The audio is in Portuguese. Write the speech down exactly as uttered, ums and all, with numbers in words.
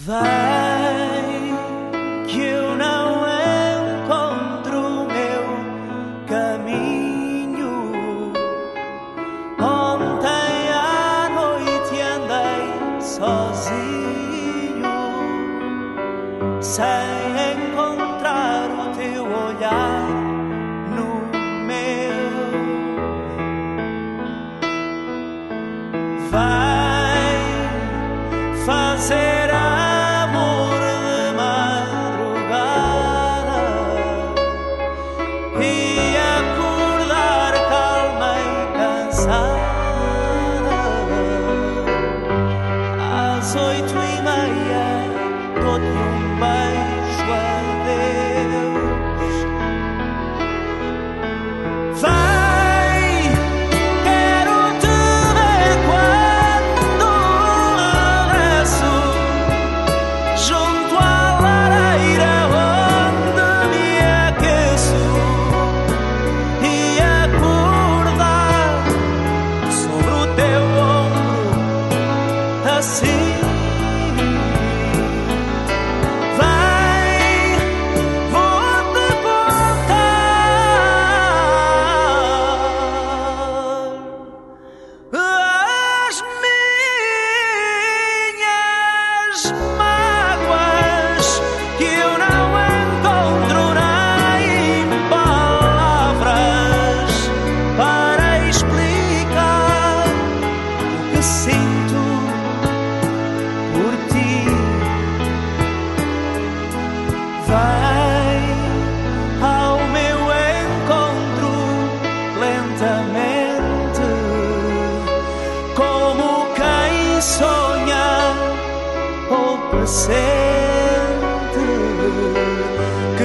Vai, que eu não encontro o meu caminho. Ontem à noite andei sozinho, sem encontrar o teu olhar no meu. Vai fazer amor de madrugada e acordar calma e cansada. Às oito e meia dou-te um beijo, adeus. Vai, quero te ver quando regresso, junto à lareira onde me aqueço, e acordar sobre o teu ombro assim. Vai, vou-te contar as minhas mágoas, que eu não encontro nem palavras para explicar o que sinto por ti. Vai ao meu encontro lentamente, como quem sonha ou pressente.